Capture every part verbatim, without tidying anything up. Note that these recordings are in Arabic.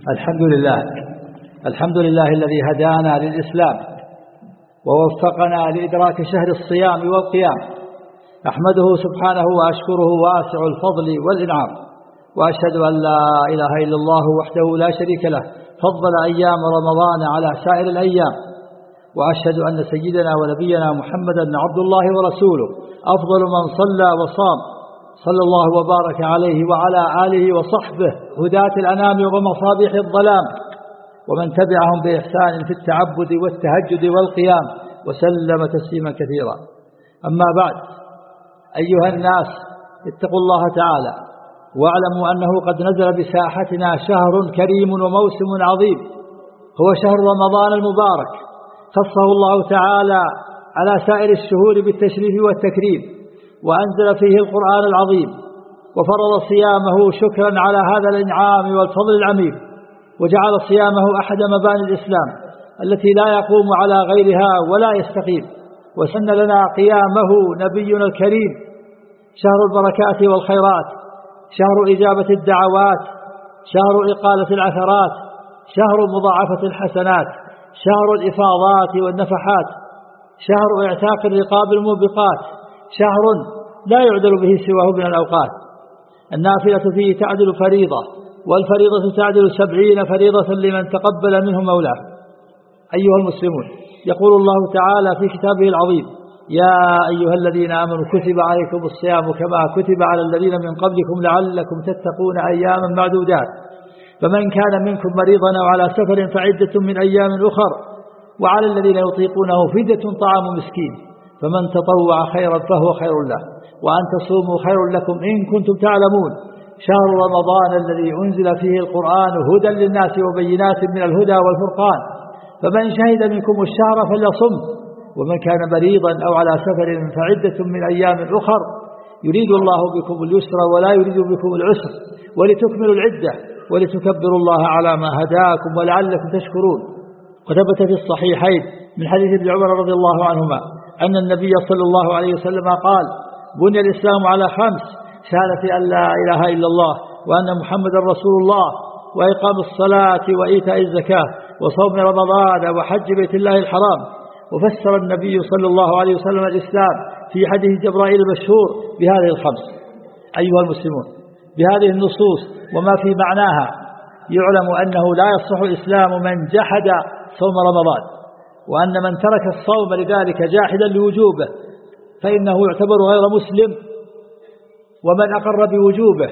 الحمد لله الحمد لله الذي هدانا للإسلام ووفقنا لإدراك شهر الصيام والقيام. أحمده سبحانه وأشكره واسع الفضل والإنعام، وأشهد أن لا إله إلا الله وحده لا شريك له فضل أيام رمضان على سائر الأيام، وأشهد أن سيدنا ونبينا محمدا عبد الله ورسوله أفضل من صلى وصام، صلى الله وبارك عليه وعلى آله وصحبه هداة الأنام ومصابيح الظلام، ومن تبعهم بإحسان في التعبد والتهجد والقيام، وسلم تسليما كثيرا. أما بعد، أيها الناس اتقوا الله تعالى واعلموا أنه قد نزل بساحتنا شهر كريم وموسم عظيم، هو شهر رمضان المبارك، خصه الله تعالى على سائر الشهور بالتشريف والتكريم، وأنزل فيه القرآن العظيم، وفرض صيامه شكرا على هذا الإنعام والفضل العميم، وجعل صيامه أحد مباني الإسلام التي لا يقوم على غيرها ولا يستقيم، وسن لنا قيامه نبينا الكريم. شهر البركات والخيرات، شهر إجابة الدعوات، شهر إقالة العثرات، شهر مضاعفة الحسنات، شهر الإفاضات والنفحات، شهر اعتاق الرقاب الموبقات، شهر لا يعدل به سواه من الأوقات. النافلة فيه تعدل فريضة، والفريضة تعدل سبعين فريضة لمن تقبل منه مولاه. أيها المسلمون، يقول الله تعالى في كتابه العظيم: يا أيها الذين آمنوا كتب عليكم الصيام كما كتب على الذين من قبلكم لعلكم تتقون أياما معدودات، فمن كان منكم مريضا أو على سفر فعدة من أيام أخر، وعلى الذين يطيقونه فدية طعام مسكين، فمن تطوع خيرا فهو خير له، وأن تصوموا خير لكم إن كنتم تعلمون. شهر رمضان الذي أنزل فيه القرآن هدى للناس وبينات من الهدى والفرقان، فمن شهد منكم الشهر فليصم، ومن كان مريضا أو على سفر فعدة من أيام أخر، يريد الله بكم اليسر ولا يريد بكم العسر، ولتكملوا العدة ولتكبروا الله على ما هداكم ولعلكم تشكرون. وثبت في الصحيحين من حديث ابن عمر رضي الله عنهما أن النبي صلى الله عليه وسلم قال: بني الإسلام على خمس: شهادة أن لا إله إلا الله وأن محمد رسول الله، وإقام الصلاة وإيتاء الزكاة وصوم رمضان وحج بيت الله الحرام. وفسر النبي صلى الله عليه وسلم الإسلام في حديث جبرائيل المشهور بهذه الخمس. أيها المسلمون، بهذه النصوص وما في معناها يعلم أنه لا يصح إسلام من جحد صوم رمضان، وأن من ترك الصوم لذلك جاحدا لوجوبه فإنه يعتبر غير مسلم، ومن أقر بوجوبه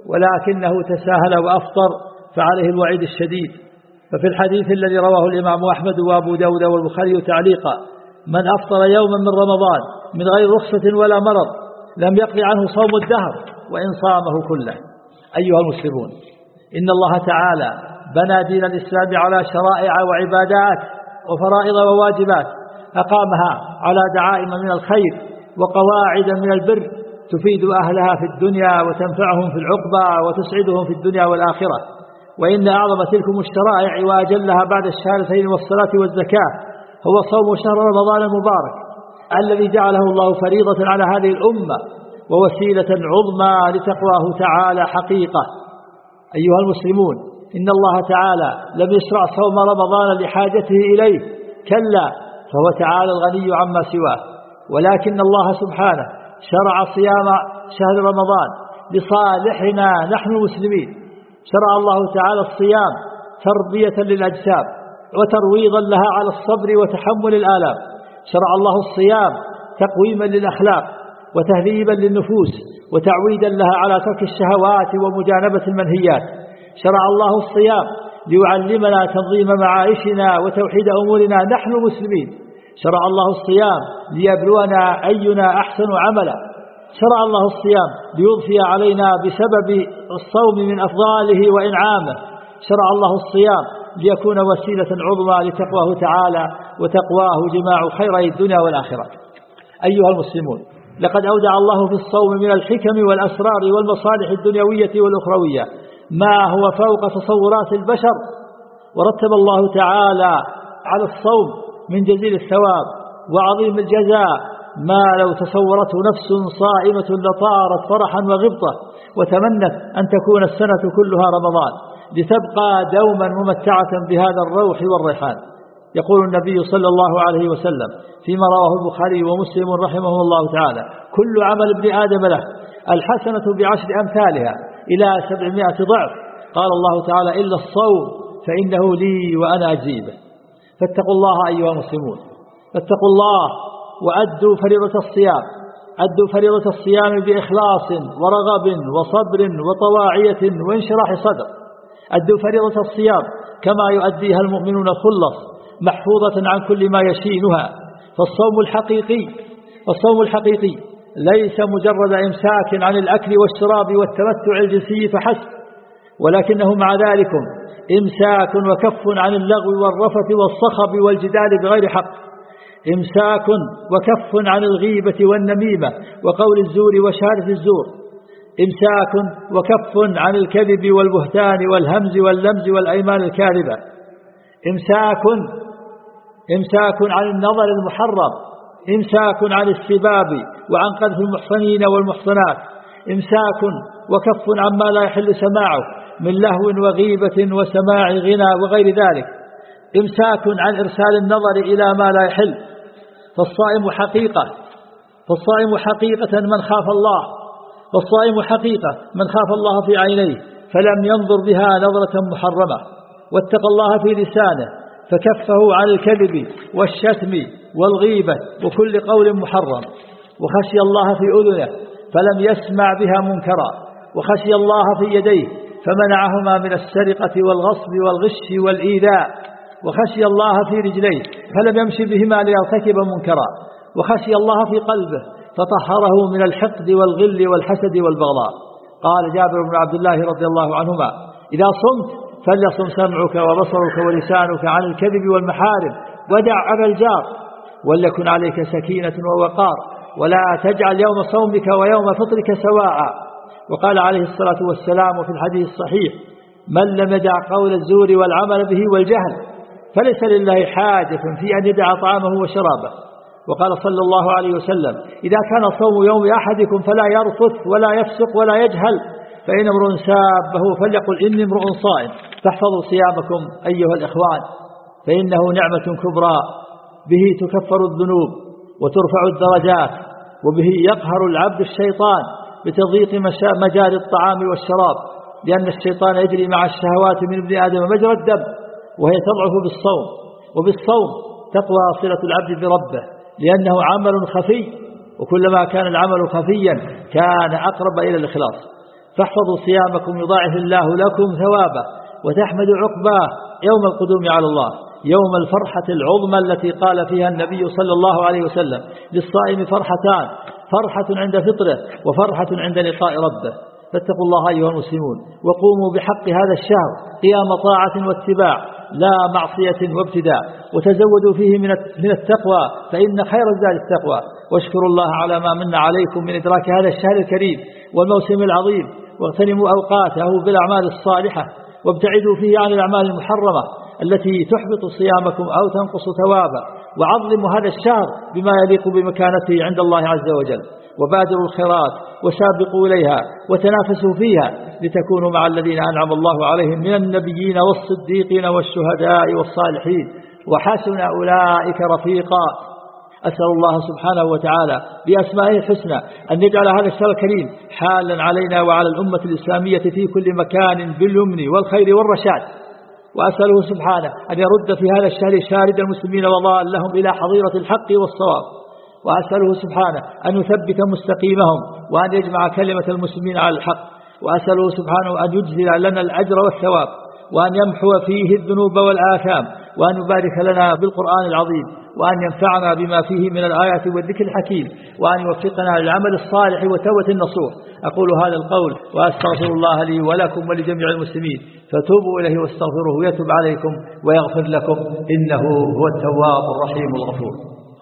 ولكنه تساهل وأفطر فعليه الوعيد الشديد. ففي الحديث الذي رواه الإمام أحمد وأبو داود والبخاري تعليقا: من أفطر يوما من رمضان من غير رخصة ولا مرض لم يقضي عنه صوم الدهر وإن صامه كله. أيها المسلمون، إن الله تعالى بنى دين الإسلام على شرائع وعبادات وفرائض وواجبات أقامها على دعائم من الخير وقواعد من البر تفيد أهلها في الدنيا وتنفعهم في العقبى وتسعدهم في الدنيا والآخرة. وإن أعظم تلكم الشرائع وأجلها بعد الشهادتين والصلاة والزكاة هو صوم شهر رمضان المبارك الذي جعله الله فريضة على هذه الأمة ووسيلة عظمى لتقواه تعالى حقيقة. أيها المسلمون، إن الله تعالى لم يشرع صوم رمضان لحاجته إليه، كلا، فهو تعالى الغني عما سواه، ولكن الله سبحانه شرع صيام شهر رمضان لصالحنا نحن المسلمين. شرع الله تعالى الصيام تربية للأجسام وترويضا لها على الصبر وتحمل الآلام. شرع الله الصيام تقويما للأخلاق وتهذيبا للنفوس وتعويدا لها على ترك الشهوات ومجانبة المنهيات. شرع الله الصيام ليعلمنا تنظيم معايشنا وتوحيد أمورنا نحن المسلمين. شرع الله الصيام ليبلونا أينا أحسن عملا. شرع الله الصيام ليضفي علينا بسبب الصوم من أفضاله وإنعامه. شرع الله الصيام ليكون وسيلة عظمى لتقواه تعالى وتقواه جماع خيري الدنيا والآخرة. أيها المسلمون، لقد أودع الله في الصوم من الحكم والأسرار والمصالح الدنيوية والأخروية ما هو فوق تصورات البشر، ورتب الله تعالى على الصوم من جزيل الثواب وعظيم الجزاء ما لو تصورته نفس صائمة لطارت فرحا وغبطة وتمنت أن تكون السنة كلها رمضان. لتبقى دوما ممتعة بهذا الروح والريحان. يقول النبي صلى الله عليه وسلم فيما رواه البخاري ومسلم رحمه الله تعالى: كل عمل ابن آدم له، الحسنة بعشر أمثالها إلى سبعمائة ضعف. قال الله تعالى: إلا الصوم فإنه لي وأنا أجيبه. فاتقوا الله أيها المسلمون، فاتقوا الله وأدوا فريضة الصيام، أدوا فريضة الصيام بإخلاص ورغب وصبر وطواعية وانشراح صدر. أدوا فريضة الصيام كما يؤديها المؤمنون الخلص، محفوظة عن كل ما يشينها. فالصوم الحقيقي الصوم الحقيقي ليس مجرد إمساك عن الأكل والشراب والتمتع الجنسي فحسب، ولكنه مع ذلك إمساك وكف عن اللغو والرفث والصخب والجدال بغير حق، إمساك وكف عن الغيبة والنميمة وقول الزور وشهادة الزور، إمساك وكف عن الكذب والبهتان والهمز واللمز والأيمان الكاذبة، إمساك إمساك عن النظر المحرم، إمساك عن السباب وعن قذف المحصنين والمحصنات، إمساك وكف عما لا يحل سماعه من لهو وغيبة وسماع غنى وغير ذلك، إمساك عن إرسال النظر إلى ما لا يحل. فالصائم حقيقة فالصائم حقيقة من خاف الله فالصائم حقيقة من خاف الله في عينيه فلم ينظر بها نظرة محرمة، واتقى الله في لسانه فكفه عن الكذب والشتم والغيبة وكل قول محرم، وخشي الله في أذنه فلم يسمع بها منكرا، وخشي الله في يديه فمنعهما من السرقة والغصب والغش والإيذاء، وخشي الله في رجليه فلم يمشي بهما ليرتكب منكرا، وخشي الله في قلبه فطهره من الحقد والغل والحسد والبغضاء. قال جابر بن عبد الله رضي الله عنهما: إذا صمت فليصم سمعك وبصرك ولسانك عن الكذب والمحارم، ودع أبا الجار، وليكن عليك سكينة ووقار، ولا تجعل يوم صومك ويوم فطرك سواء. وقال عليه الصلاة والسلام في الحديث الصحيح: من لم يدع قول الزور والعمل به والجهل فليس لله حاجة في أن يدع طعامه وشرابه. وقال صلى الله عليه وسلم: إذا كان صوم يوم أحدكم فلا يرفث ولا يفسق ولا يجهل، فإن امرؤ سابه فليقل إني امرؤ صائم. فاحفظوا صيامكم أيها الإخوان، فإنه نعمة كبرى، به تكفر الذنوب وترفع الدرجات، وبه يقهر العبد الشيطان بتضييق مجال الطعام والشراب، لأن الشيطان يجري مع الشهوات من ابن آدم مجرى الدم، وهي تضعف بالصوم، وبالصوم تقوى صلة العبد بربه، لأنه عمل خفي، وكلما كان العمل خفيا كان أقرب إلى الإخلاص. فاحفظوا صيامكم يضاعف الله لكم ثوابه وتحمد عقباه يوم القدوم على الله، يوم الفرحة العظمى التي قال فيها النبي صلى الله عليه وسلم: للصائم فرحتان، فرحة عند فطره وفرحة عند لقاء ربه. فاتقوا الله أيها المسلمون، وقوموا بحق هذا الشهر قيام طاعة واتباع لا معصية وابتداع، وتزودوا فيه من التقوى فإن خير الزاد التقوى، واشكروا الله على ما من عليكم من إدراك هذا الشهر الكريم والموسم العظيم، واغتنموا أوقاته بالأعمال الصالحة، وابتعدوا فيه عن الأعمال المحرمة التي تحبط صيامكم أو تنقص ثوابا، وعظموا هذا الشهر بما يليق بمكانته عند الله عز وجل، وبادروا الخيرات وسابقوا إليها وتنافسوا فيها لتكونوا مع الذين أنعم الله عليهم من النبيين والصديقين والشهداء والصالحين، وحسن أولئك رفيقا. أسأل الله سبحانه وتعالى بأسمائه الحسنى أن يجعل هذا الشهر الكريم حالا علينا وعلى الأمة الإسلامية في كل مكان باليمن والخير والرشاد، وأسأله سبحانه أن يرد في هذا الشهر شارد المسلمين وضالهم إلى حظيرة الحق والصواب، وأسأله سبحانه أن يثبت مستقيمهم وأن يجمع كلمة المسلمين على الحق، وأسأله سبحانه أن يجزل لنا الأجر والثواب، وأن يمحو فيه الذنوب والآثام، وأن يبارك لنا بالقرآن العظيم، وأن ينفعنا بما فيه من الآيات والذكر الحكيم، وأن يوفقنا للعمل الصالح وتوبة النصوح. أقول هذا القول وأستغفر الله لي ولكم ولجميع المسلمين، فتوبوا إليه واستغفروه يتوب عليكم ويغفر لكم، إنه هو التواب الرحيم الغفور.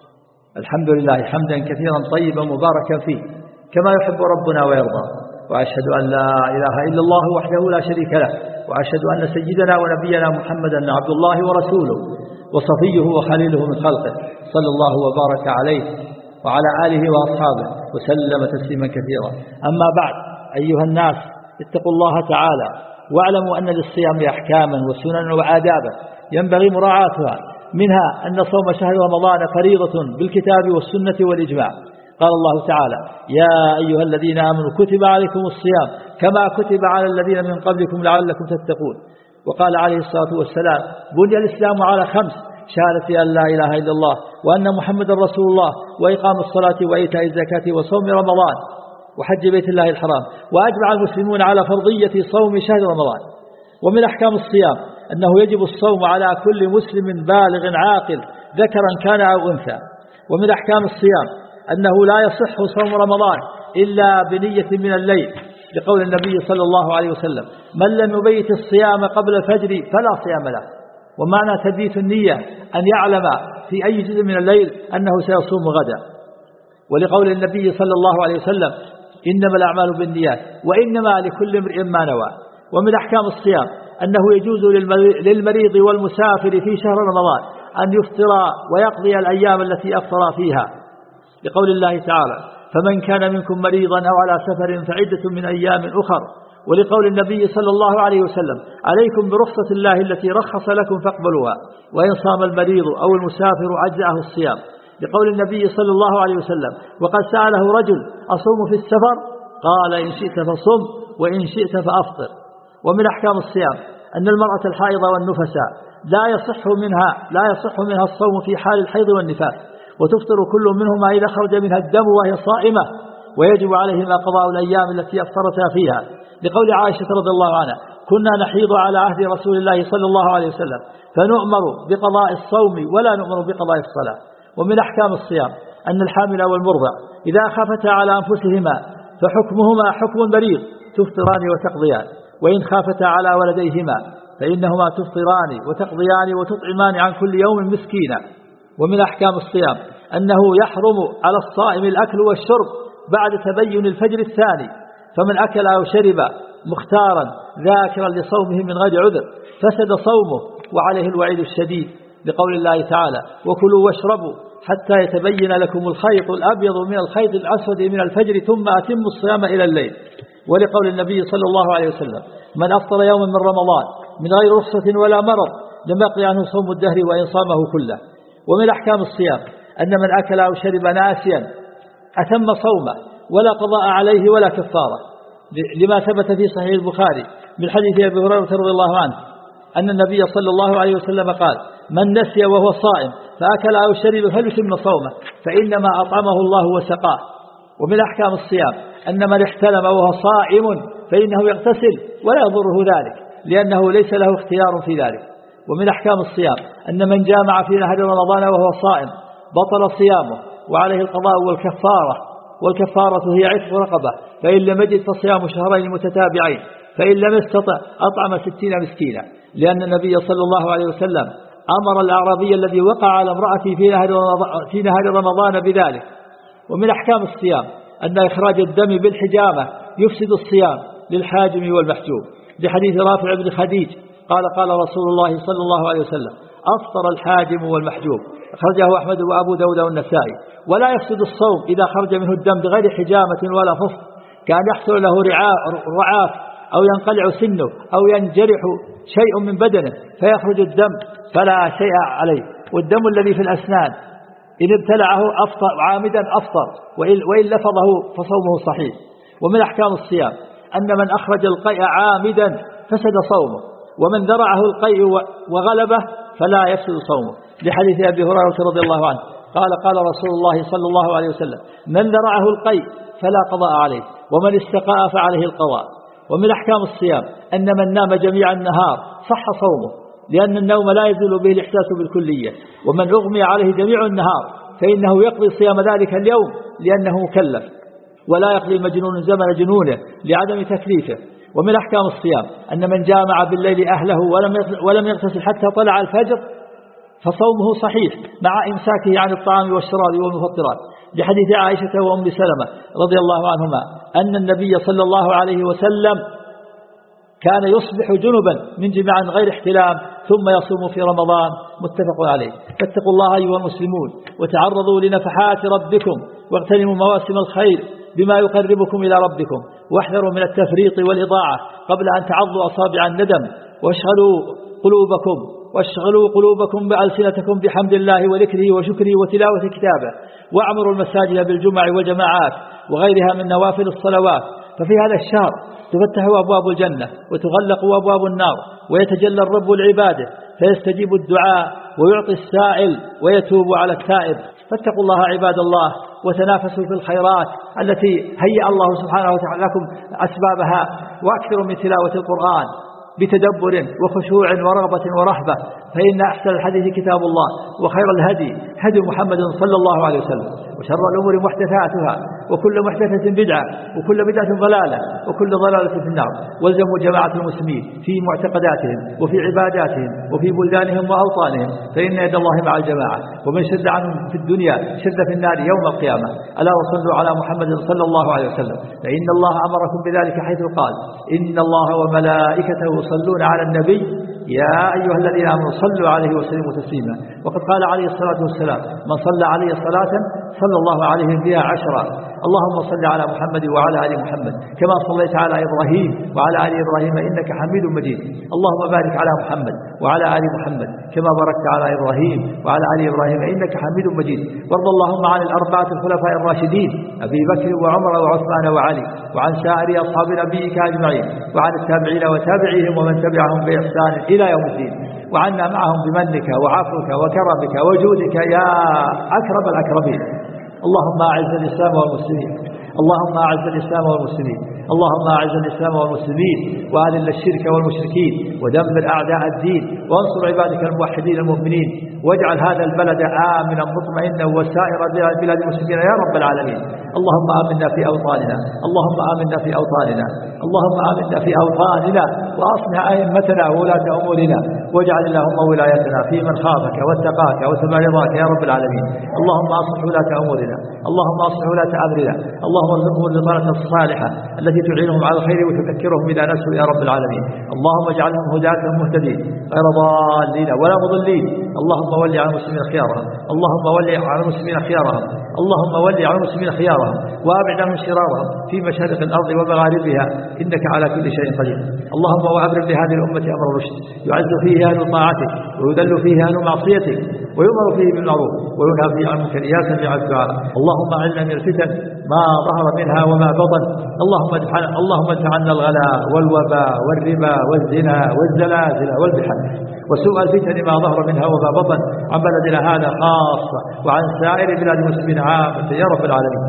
الحمد لله حمدا كثيرا طيبا مباركا فيه كما يحب ربنا ويرضى، وأشهد أن لا إله إلا الله وحده لا شريك له، وأشهد أن سيدنا ونبينا محمدا عبد الله ورسوله وصفيه وخليله من خلقه، صلى الله وبارك عليه وعلى آله وأصحابه وسلم تسليما كثيرا. أما بعد، أيها الناس، اتقوا الله تعالى واعلموا أن للصيام أحكاما وسننا وآدابا ينبغي مراعاتها، منها أن صوم شهر رمضان فريضة بالكتاب والسنة والإجماع. قال الله تعالى: يا أيها الذين آمنوا كتب عليكم الصيام كما كتب على الذين من قبلكم لعلكم تتقون. وقال عليه الصلاة والسلام: بني الإسلام على خمس: شهادة أن لا إله إلا الله وأن محمد رسول الله وإقام الصلاة وإيتاء الزكاة وصوم رمضان وحج بيت الله الحرام. وأجمع المسلمون على فرضية صوم شهر رمضان. ومن أحكام الصيام أنه يجب الصوم على كل مسلم بالغ عاقل ذكرا كان أو أنثى. ومن أحكام الصيام أنه لا يصح صوم رمضان إلا بنية من الليل، لقول النبي صلى الله عليه وسلم: من لم يبيت الصيام قبل الفجر فلا صيام له. ومعنى تبييت النية أن يعلم في أي جزء من الليل أنه سيصوم غدا. ولقول النبي صلى الله عليه وسلم: إنما الأعمال بالنيات وإنما لكل امرئ ما نوى. ومن أحكام الصيام أنه يجوز للمريض والمسافر في شهر رمضان أن يفطر ويقضي الأيام التي أفطر فيها، لقول الله تعالى: فمن كان منكم مريضا أو على سفر فعدة من أيام أخر. ولقول النبي صلى الله عليه وسلم: عليكم برخصة الله التي رخص لكم فاقبلوها، وإن صام المريض أو المسافر أجزأه الصيام، لقول النبي صلى الله عليه وسلم: وقد سأله رجل: أصوم في السفر؟ قال: إن شئت فصم وإن شئت فأفطر. ومن أحكام الصيام أن المرأة الحائض والنفساء لا يصح منها لا يصح منها الصوم في حال الحيض والنفاس، وتفطر كل منهما إذا خرج منها الدم وهي صائمة، ويجب عليهما قضاء الأيام التي أفطرتا فيها، لقول عائشة رضي الله عنها: كنا نحيض على عهد رسول الله صلى الله عليه وسلم فنؤمر بقضاء الصوم ولا نؤمر بقضاء الصلاة. ومن أحكام الصيام أن الحامل والمرضع إذا خافتا على أنفسهما فحكمهما حكم بريغ، تفطران وتقضيان. وإن خافتا على ولديهما فإنهما تفطران وتقضيان وتطعمان عن كل يوم مسكينا. ومن أحكام الصيام أنه يحرم على الصائم الأكل والشرب بعد تبين الفجر الثاني، فمن أكل أو شرب مختارا ذاكرا لصومه من غير عذر فسد صومه وعليه الوعيد الشديد، لقول الله تعالى: وكلوا واشربوا حتى يتبين لكم الخيط الأبيض من الخيط الأسود من الفجر ثم أتموا الصيام إلى الليل. ولقول النبي صلى الله عليه وسلم: من أفطر يوما من رمضان من غير رخصة ولا مرض لم يقضي عنه صوم الدهر وإن صامه كله. ومن أحكام الصيام أن من أكل أو شرب ناسيا أتم صومه ولا قضاء عليه ولا كفارة، لما ثبت في صحيح البخاري من حديث أبي هريرة رضي الله عنه أن النبي صلى الله عليه وسلم قال: من نسي وهو صائم فأكل أو شرب فليتم صومه فإنما أطعمه الله وسقاه. ومن أحكام الصيام أن من احتلم وهو صائم فإنه يغتسل ولا يضره ذلك، لأنه ليس له اختيار في ذلك. ومن أحكام الصيام أن من جامع في نهار رمضان وهو صائم بطل صيامه وعليه القضاء والكفارة، والكفارة هي عتق رقبة، فإن لم يجد فصيام شهرين متتابعين، فإن لم يستطع أطعم ستين مسكينا، لأن النبي صلى الله عليه وسلم أمر الأعرابي الذي وقع على امرأته في نهار رمضان, في نهار رمضان بذلك. ومن أحكام الصيام أن إخراج الدم بالحجامة يفسد الصيام للحاجم والمحجوم، لحديث رافع بن خديج قال: قال رسول الله صلى الله عليه وسلم: أفطر الحاجم والمحجوم، أخرجه أحمد وأبو داود والنسائي. ولا يفسد الصوم إذا خرج منه الدم بغير حجامة ولا فصل، كان يحصل له رعاف أو ينقلع سنه أو ينجرح شيء من بدنه فيخرج الدم فلا شيء عليه. والدم الذي في الأسنان إن ابتلعه أفطر عامدا أفطر، وإن لفظه فصومه صحيح. ومن أحكام الصيام أن من أخرج القيء عامدا فسد صومه، ومن ذرعه القيء وغلبه فلا يفسد صومه، لحديث أبي هريرة رضي الله عنه قال: قال رسول الله صلى الله عليه وسلم: من ذرعه القيء فلا قضاء عليه، ومن استقاء فعليه القضاء. ومن أحكام الصيام أن من نام جميع النهار صح صومه، لأن النوم لا يزول به الإحساس بالكلية، ومن أغمي عليه جميع النهار فإنه يقضي صيام ذلك اليوم لأنه مكلف، ولا يقضي المجنون زمن جنونه لعدم تكليفه. ومن أحكام الصيام أن من جامع بالليل أهله ولم يغتسل حتى طلع الفجر فصومه صحيح مع إمساكه عن الطعام والشراب والمفطرات، لحديث عائشة وأم سلمة رضي الله عنهما أن النبي صلى الله عليه وسلم كان يصبح جنبا من جماع غير احتلام ثم يصوم في رمضان، متفق عليه. فاتقوا الله أيها المسلمون وتعرضوا لنفحات ربكم واغتنموا مواسم الخير بما يقربكم إلى ربكم، واحذروا من التفريط والإضاعة قبل أن تعضوا أصابع الندم، واشغلوا قلوبكم واشغلوا قلوبكم بألسنتكم بحمد الله وذكره وشكره وتلاوة كتابه، واعمروا المساجد بالجمع والجماعات وغيرها من نوافل الصلوات. ففي هذا الشهر تفتح أبواب الجنة وتغلق أبواب النار، ويتجلى الرب لعباده فيستجيب الدعاء ويعطي السائل ويتوب على التائب. فاتقوا الله عباد الله وتنافسوا في الخيرات التي هيأ الله سبحانه وتعالى لكم أسبابها، وأكثروا من تلاوة القرآن بتدبر وخشوع ورغبة ورهبة، فإن أحسن الحديث كتاب الله، وخير الهدي هدي محمد صلى الله عليه وسلم، وشر الأمور محدثاتها، وكل محدثة بدعة، وكل بدعة ضلالة، وكل ضلالة في النار. والزموا جماعة المسلمين في معتقداتهم وفي عباداتهم وفي بلدانهم وأوطانهم، فإن يد الله مع الجماعة، ومن شد عنهم في الدنيا شد في النار يوم القيامة. ألا وصلوا على محمد صلى الله عليه وسلم، فإن الله أمركم بذلك حيث قال: إن الله وملائكته يصلون على النبي يا أيها الذين آمنوا صلوا عليه وسلموا تسليما. وقد قال عليه الصلاة والسلام: من صلى عليه صلاة صلى الله عليه بها عشرا. اللهم صل على محمد وعلى آل محمد كما صليت على إبراهيم وعلى آل إبراهيم إنك حميد مجيد. اللهم بارك على محمد وعلى آل محمد كما باركت على إبراهيم وعلى آل إبراهيم إنك حميد مجيد. وارض اللهم عن الأربعة الخلفاء الراشدين أبي بكر وعمر وعثمان وعلي، وعن سائر أصحاب نبيك أجمعين، وعن التابعين وتابعيهم ومن تبعهم بإحسان إلى يوم الدين، وعنا معهم بمنك وعفوك وكرمك وجودك يا أكرم الأكرمين. اللهم أعز الإسلام والمسلمين، اللهم أعز الإسلام والمسلمين، اللهم أعز الإسلام والمسلمين، وأذل الشرك والمشركين، ودمر أعداء الدين، وانصر عبادك الموحدين المؤمنين، واجعل هذا البلد آمنا مطمئنا وسائر بلاد المسلمين يا رب العالمين. اللهم آمنا في أوطاننا، اللهم آمنا في أوطاننا، اللهم آمنا في أوطاننا، وأصلح أئمتنا وولاة أمورنا، واجعل اللهم ولايتنا في من خافك واتقاك واتبع رضاك يا رب العالمين. اللهم أصلح ولاة أمورنا، اللهم أصلح ولاة أمرنا، اللهم ارزقهم البطانة الصالحة التي تعينهم على الخير وتذكرهم إذا نسوا يا رب العالمين. اللهم اجعلهم هداة مهتدين غير ضالين ولا مضلين. اللهم ول على المسلمين خيارهم، اللهم ول على المسلمين خيارهم، اللهم ول على المسلمين خيارهم، وأبعد عنهم شرارهم في مشارق الأرض ومغاربها، إنك على كل شيء قدير. اللهم وأبرم لهذه الأمة أمر الرشد، يعز فيه أهل طاعتك ويذل فيه أهل معصيتك، ويؤمر فيه بالمعروف وينهى فيه عن المنكر يا سميع الدعاء. اللهم أعذنا من الفتن ما ظهر منها وما بطن، اللهم ادفع اللهم ادفع عنا الغلاء والوباء والربا والزنا والزلازل والبحر وسوء الفتن ما ظهر منها وما بطن، عن بلدنا هذا خاصة وعن سائر بلاد المسلمين عامة يا رب العالمين.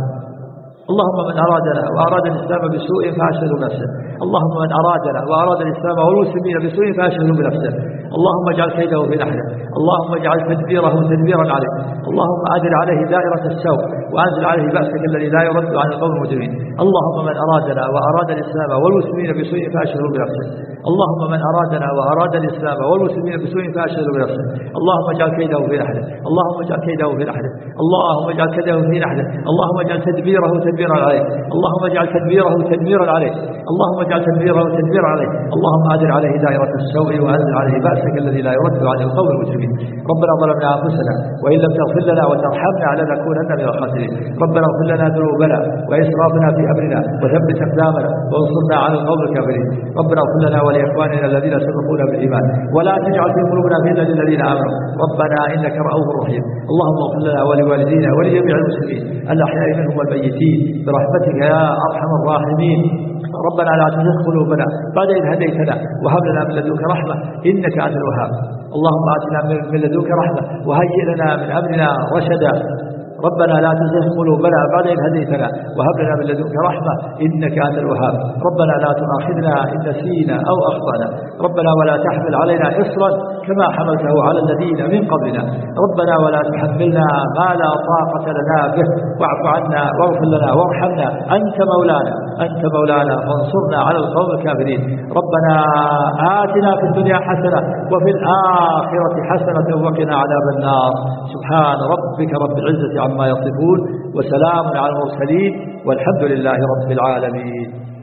اللهم من أرادنا وأراد الإسلام بسوء فأشغله بنفسه، اللهم من أرادنا وأراد الإسلام والمسلمين بسوء فأشغله بنفسه، اللهم اجعل كيده في نحره، اللهم اجعل تدبيره تدبيرا عليه، اللهم أدر عليه دائرة السوء وأنزل عليه بأسك الذي لا يرد عن القوم المجرمين. اللهم من أرادنا وأراد الإسلام والمسلمين بسوء فأشغله بنفسه، اللهم من أرادنا وأراد الإسلام والمسلمين بسوء فأشغله بنفسه، اللهم اجعل كيده في نحره، اللهم اجعل كيده في نحره، اللهم اجعل كيده في نحره، اللهم اجعل تدبيره تدبيرا عليه، اللهم اجعل تدبيره تدميرا عليه، اللهم اجعل تدبيره تدميرا عليه، اللهم أدر عليه دائرة السوء وأنزل عليه بأسك الذي لا يرد عن القوم المجرمين. ربنا ظلمنا أنفسنا وإن لم تغفر لنا وترحمنا لنكونن من الخاسرين. ربنا اغفر لنا ذنوبنا وإسرافنا في أمرنا وثبت أقدامنا وانصرنا على القوم الكافرين. ربنا اغفر لنا ولإخواننا الذين سبقونا بالإيمان ولا تجعل في قلوبنا غلا للذين آمنوا ربنا إنك رؤوف رحيم. اللهم اغفر لنا ولوالدينا ولجميع المسلمين الأحياء منهم والميتين برحمتك يا أرحم الراحمين. ربنا لا تزغ قلوبنا بعد إذ هديتنا وهب لنا من لدنك رحمة إنك أنت الوهاب. اللهم آتنا من لدنك رحمة وهيئ لنا من أمرنا رشدا. ربنا لا تزغ قلوبنا بعد إذ هديتنا وهب لنا من لدنك رحمة إنك أنت الوهاب. ربنا لا تؤاخذنا إن نسينا أو أخطأنا، ربنا ولا تحمل علينا إصرا كما حملته على الذين من قبلنا، ربنا ولا تحملنا ما لا طاقة لنا به، واعف عنا واغفر لنا وارحمنا، أنت مولانا أنت مولانا فانصرنا على القوم الكافرين. ربنا آتنا في الدنيا حسنة وفي الآخرة حسنة وقنا عذاب النار. سبحان ربك رب العزة عما يصفون وسلام على المرسلين والحمد لله رب العالمين.